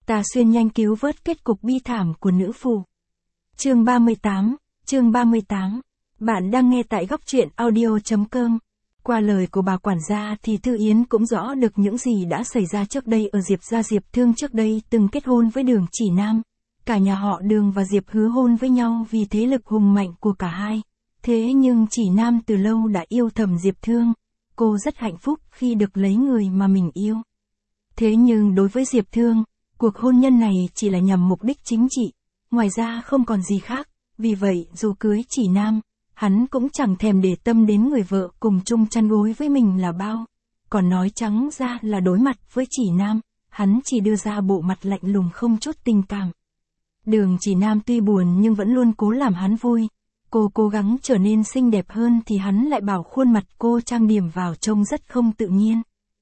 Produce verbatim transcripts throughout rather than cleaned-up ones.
Tà Xuyên nhanh cứu vớt kết cục bi thảm của nữ phụ. Chương ba mươi tám, chương ba mươi tám. Bạn đang nghe tại góc truyện audio chấm com. Qua lời của bà quản gia thì Thư Yến cũng rõ được những gì đã xảy ra trước đây ở Diệp gia. Diệp Thương trước đây từng kết hôn với Đường Chỉ Nam. Cả nhà họ Đường và Diệp hứa hôn với nhau vì thế lực hùng mạnh của cả hai. Thế nhưng Chỉ Nam từ lâu đã yêu thầm Diệp Thương. Cô rất hạnh phúc khi được lấy người mà mình yêu. Thế nhưng đối với Diệp Thương, cuộc hôn nhân này chỉ là nhằm mục đích chính trị, ngoài ra không còn gì khác, vì vậy dù cưới Chỉ Nam, hắn cũng chẳng thèm để tâm đến người vợ cùng chung chăn gối với mình là bao. Còn nói trắng ra là đối mặt với Chỉ Nam, hắn chỉ đưa ra bộ mặt lạnh lùng không chút tình cảm. Đường Chỉ Nam tuy buồn nhưng vẫn luôn cố làm hắn vui. Cô cố gắng trở nên xinh đẹp hơn thì hắn lại bảo khuôn mặt cô trang điểm vào trông rất không tự nhiên.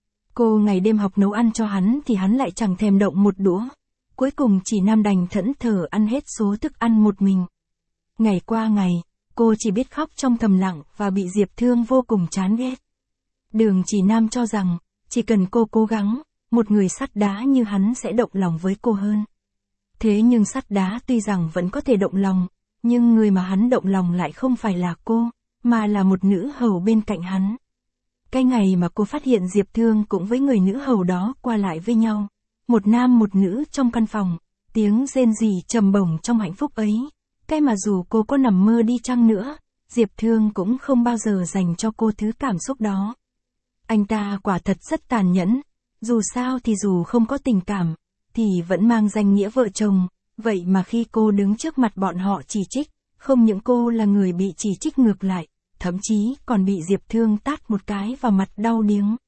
Cô ngày đêm học nấu ăn cho hắn thì hắn lại chẳng thèm động một đũa. Cuối cùng Chỉ Nam đành thẫn thờ ăn hết số thức ăn một mình. Ngày qua ngày, cô chỉ biết khóc trong thầm lặng và bị Diệp Thương vô cùng chán ghét. Đường Chỉ Nam cho rằng, chỉ cần cô cố gắng, một người sắt đá như hắn sẽ động lòng với cô hơn. Thế nhưng sắt đá tuy rằng vẫn có thể động lòng, nhưng người mà hắn động lòng lại không phải là cô, mà là một nữ hầu bên cạnh hắn. Cái ngày mà cô phát hiện Diệp Thương cũng với người nữ hầu đó qua lại với nhau, một nam một nữ trong căn phòng, tiếng rên rỉ trầm bổng trong hạnh phúc ấy, cái mà dù cô có nằm mơ đi chăng nữa, Diệp Thương cũng không bao giờ dành cho cô thứ cảm xúc đó. Anh ta quả thật rất tàn nhẫn, dù sao thì dù không có tình cảm, thì vẫn mang danh nghĩa vợ chồng, vậy mà khi cô đứng trước mặt bọn họ chỉ trích, không những cô là người bị chỉ trích ngược lại, thậm chí còn bị Diệp Thương tát một cái vào mặt đau điếng.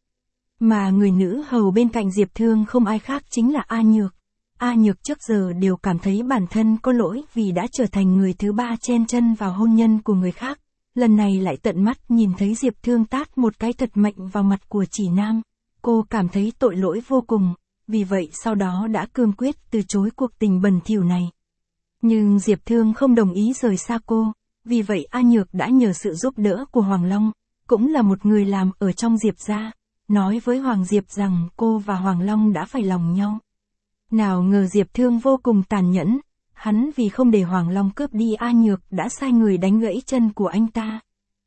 Mà người nữ hầu bên cạnh Diệp Thương không ai khác chính là A Nhược. A Nhược trước giờ đều cảm thấy bản thân có lỗi vì đã trở thành người thứ ba chen chân vào hôn nhân của người khác. Lần này lại tận mắt nhìn thấy Diệp Thương tát một cái thật mạnh vào mặt của Chỉ Nam. Cô cảm thấy tội lỗi vô cùng, vì vậy sau đó đã cương quyết từ chối cuộc tình bẩn thỉu này. Nhưng Diệp Thương không đồng ý rời xa cô. Vì vậy A Nhược đã nhờ sự giúp đỡ của Hoàng Long, cũng là một người làm ở trong Diệp gia, nói với Hoàng Diệp rằng cô và Hoàng Long đã phải lòng nhau. Nào ngờ Diệp Thương vô cùng tàn nhẫn, hắn vì không để Hoàng Long cướp đi A Nhược đã sai người đánh gãy chân của anh ta.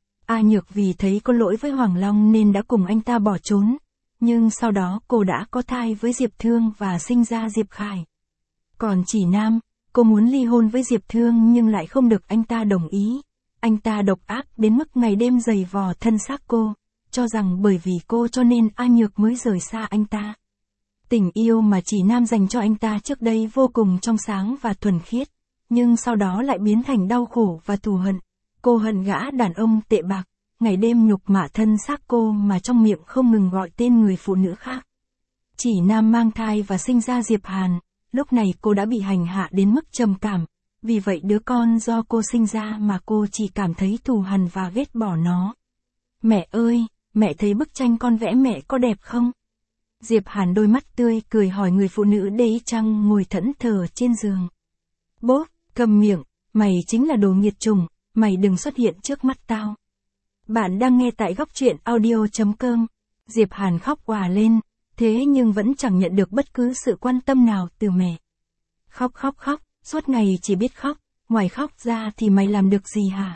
A Nhược vì thấy có lỗi với Hoàng Long nên đã cùng anh ta bỏ trốn, nhưng sau đó cô đã có thai với Diệp Thương và sinh ra Diệp Khải. Còn Chỉ Nam, cô muốn ly hôn với Diệp Thương nhưng lại không được anh ta đồng ý. Anh ta độc ác đến mức ngày đêm giày vò thân xác cô, cho rằng bởi vì cô cho nên A Nhược mới rời xa anh ta. Tình yêu mà Chỉ Nam dành cho anh ta trước đây vô cùng trong sáng và thuần khiết, nhưng sau đó lại biến thành đau khổ và thù hận. Cô hận gã đàn ông tệ bạc, ngày đêm nhục mạ thân xác cô mà trong miệng không ngừng gọi tên người phụ nữ khác. Chỉ Nam mang thai và sinh ra Diệp Hàn. Lúc này cô đã bị hành hạ đến mức trầm cảm, vì vậy đứa con do cô sinh ra mà cô chỉ cảm thấy thù hằn và ghét bỏ nó. Mẹ ơi, mẹ thấy bức tranh con vẽ mẹ có đẹp không? Diệp Hàn đôi mắt tươi cười hỏi người phụ nữ đế chăng ngồi thẫn thờ trên giường. Bốp, cầm miệng, mày chính là đồ nghiệt chủng, mày đừng xuất hiện trước mắt tao. Bạn đang nghe tại góc truyện audio chấm com. Diệp Hàn khóc òa lên. Thế nhưng vẫn chẳng nhận được bất cứ sự quan tâm nào từ mẹ. Khóc khóc khóc, suốt ngày chỉ biết khóc, ngoài khóc ra thì mày làm được gì hả?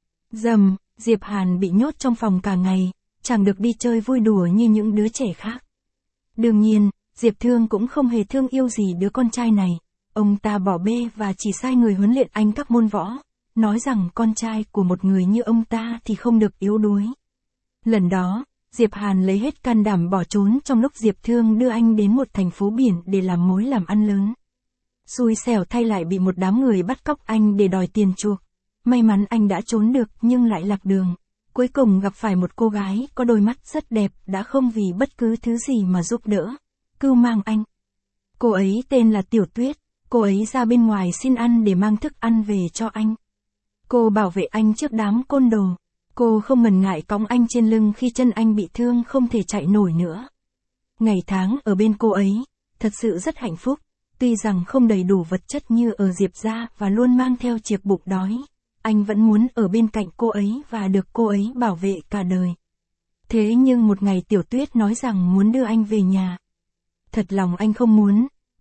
Dầm, Diệp Hàn bị nhốt trong phòng cả ngày, chẳng được đi chơi vui đùa như những đứa trẻ khác. Đương nhiên, Diệp Thương cũng không hề thương yêu gì đứa con trai này, ông ta bỏ bê và chỉ sai người huấn luyện anh các môn võ, nói rằng con trai của một người như ông ta thì không được yếu đuối. Lần đó, Diệp Hàn lấy hết can đảm bỏ trốn trong lúc Diệp Thương đưa anh đến một thành phố biển để làm mối làm ăn lớn. Xui xẻo thay lại bị một đám người bắt cóc anh để đòi tiền chuộc. May mắn anh đã trốn được nhưng lại lạc đường. Cuối cùng gặp phải một cô gái có đôi mắt rất đẹp đã không vì bất cứ thứ gì mà giúp đỡ, cưu mang anh. Cô ấy tên là Tiểu Tuyết, cô ấy ra bên ngoài xin ăn để mang thức ăn về cho anh. Cô bảo vệ anh trước đám côn đồ. Cô không ngần ngại cõng anh trên lưng khi chân anh bị thương không thể chạy nổi nữa. Ngày tháng ở bên cô ấy, thật sự rất hạnh phúc, tuy rằng không đầy đủ vật chất như ở Diệp gia và luôn mang theo chiếc bụng đói, anh vẫn muốn ở bên cạnh cô ấy và được cô ấy bảo vệ cả đời. Thế nhưng một ngày Tiểu Tuyết nói rằng muốn đưa anh về nhà. Thật lòng anh không muốn,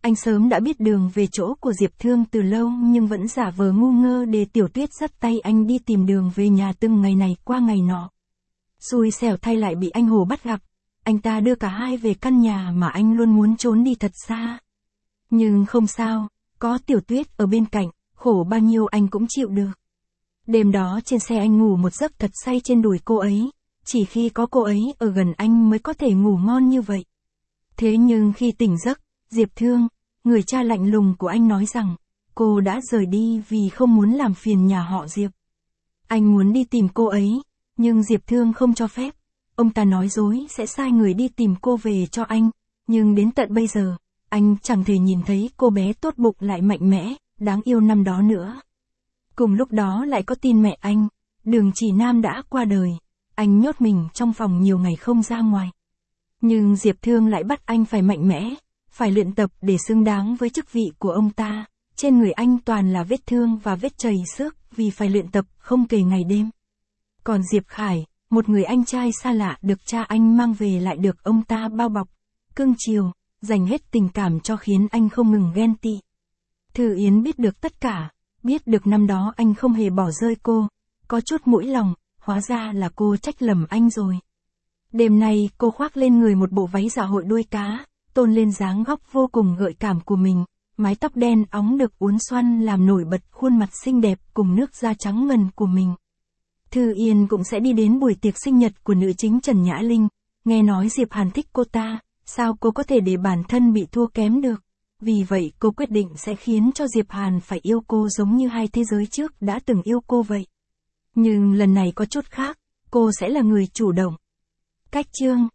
Anh sớm đã biết đường về chỗ của Diệp Thương từ lâu nhưng vẫn giả vờ ngu ngơ để Tiểu Tuyết dắt tay anh đi tìm đường về nhà từng ngày này qua ngày nọ. Xui xẻo thay lại bị anh Hồ bắt gặp, anh ta đưa cả hai về căn nhà mà anh luôn muốn trốn đi thật xa. Nhưng không sao, có Tiểu Tuyết ở bên cạnh, khổ bao nhiêu anh cũng chịu được. Đêm đó trên xe anh ngủ một giấc thật say trên đùi cô ấy, chỉ khi có cô ấy ở gần anh mới có thể ngủ ngon như vậy. Thế nhưng khi tỉnh giấc, Diệp Thương, người cha lạnh lùng của anh nói rằng, cô đã rời đi vì không muốn làm phiền nhà họ Diệp. Anh muốn đi tìm cô ấy, nhưng Diệp Thương không cho phép. Ông ta nói dối sẽ sai người đi tìm cô về cho anh, nhưng đến tận bây giờ, anh chẳng thể nhìn thấy cô bé tốt bụng lại mạnh mẽ, đáng yêu năm đó nữa. Cùng lúc đó lại có tin mẹ anh, Đường Chỉ Nam đã qua đời, anh nhốt mình trong phòng nhiều ngày không ra ngoài. Nhưng Diệp Thương lại bắt anh phải mạnh mẽ, phải luyện tập để xứng đáng với chức vị của ông ta. Trên người anh toàn là vết thương và vết chầy xước vì phải luyện tập không kể ngày đêm. Còn Diệp Khải, một người anh trai xa lạ được cha anh mang về lại được ông ta bao bọc, cưng chiều, dành hết tình cảm cho khiến anh không ngừng ghen tị. Thư Yến biết được tất cả, biết được năm đó anh không hề bỏ rơi cô, có chút mũi lòng, hóa ra là cô trách lầm anh rồi. Đêm nay cô khoác lên người một bộ váy dạ hội đuôi cá, tôn lên dáng góc vô cùng gợi cảm của mình, mái tóc đen óng được uốn xoăn làm nổi bật khuôn mặt xinh đẹp cùng nước da trắng ngần của mình. Thư Yên cũng sẽ đi đến buổi tiệc sinh nhật của nữ chính Trần Nhã Linh, nghe nói Diệp Hàn thích cô ta, sao cô có thể để bản thân bị thua kém được, vì vậy cô quyết định sẽ khiến cho Diệp Hàn phải yêu cô giống như hai thế giới trước đã từng yêu cô vậy. Nhưng lần này có chút khác, cô sẽ là người chủ động. Cách chương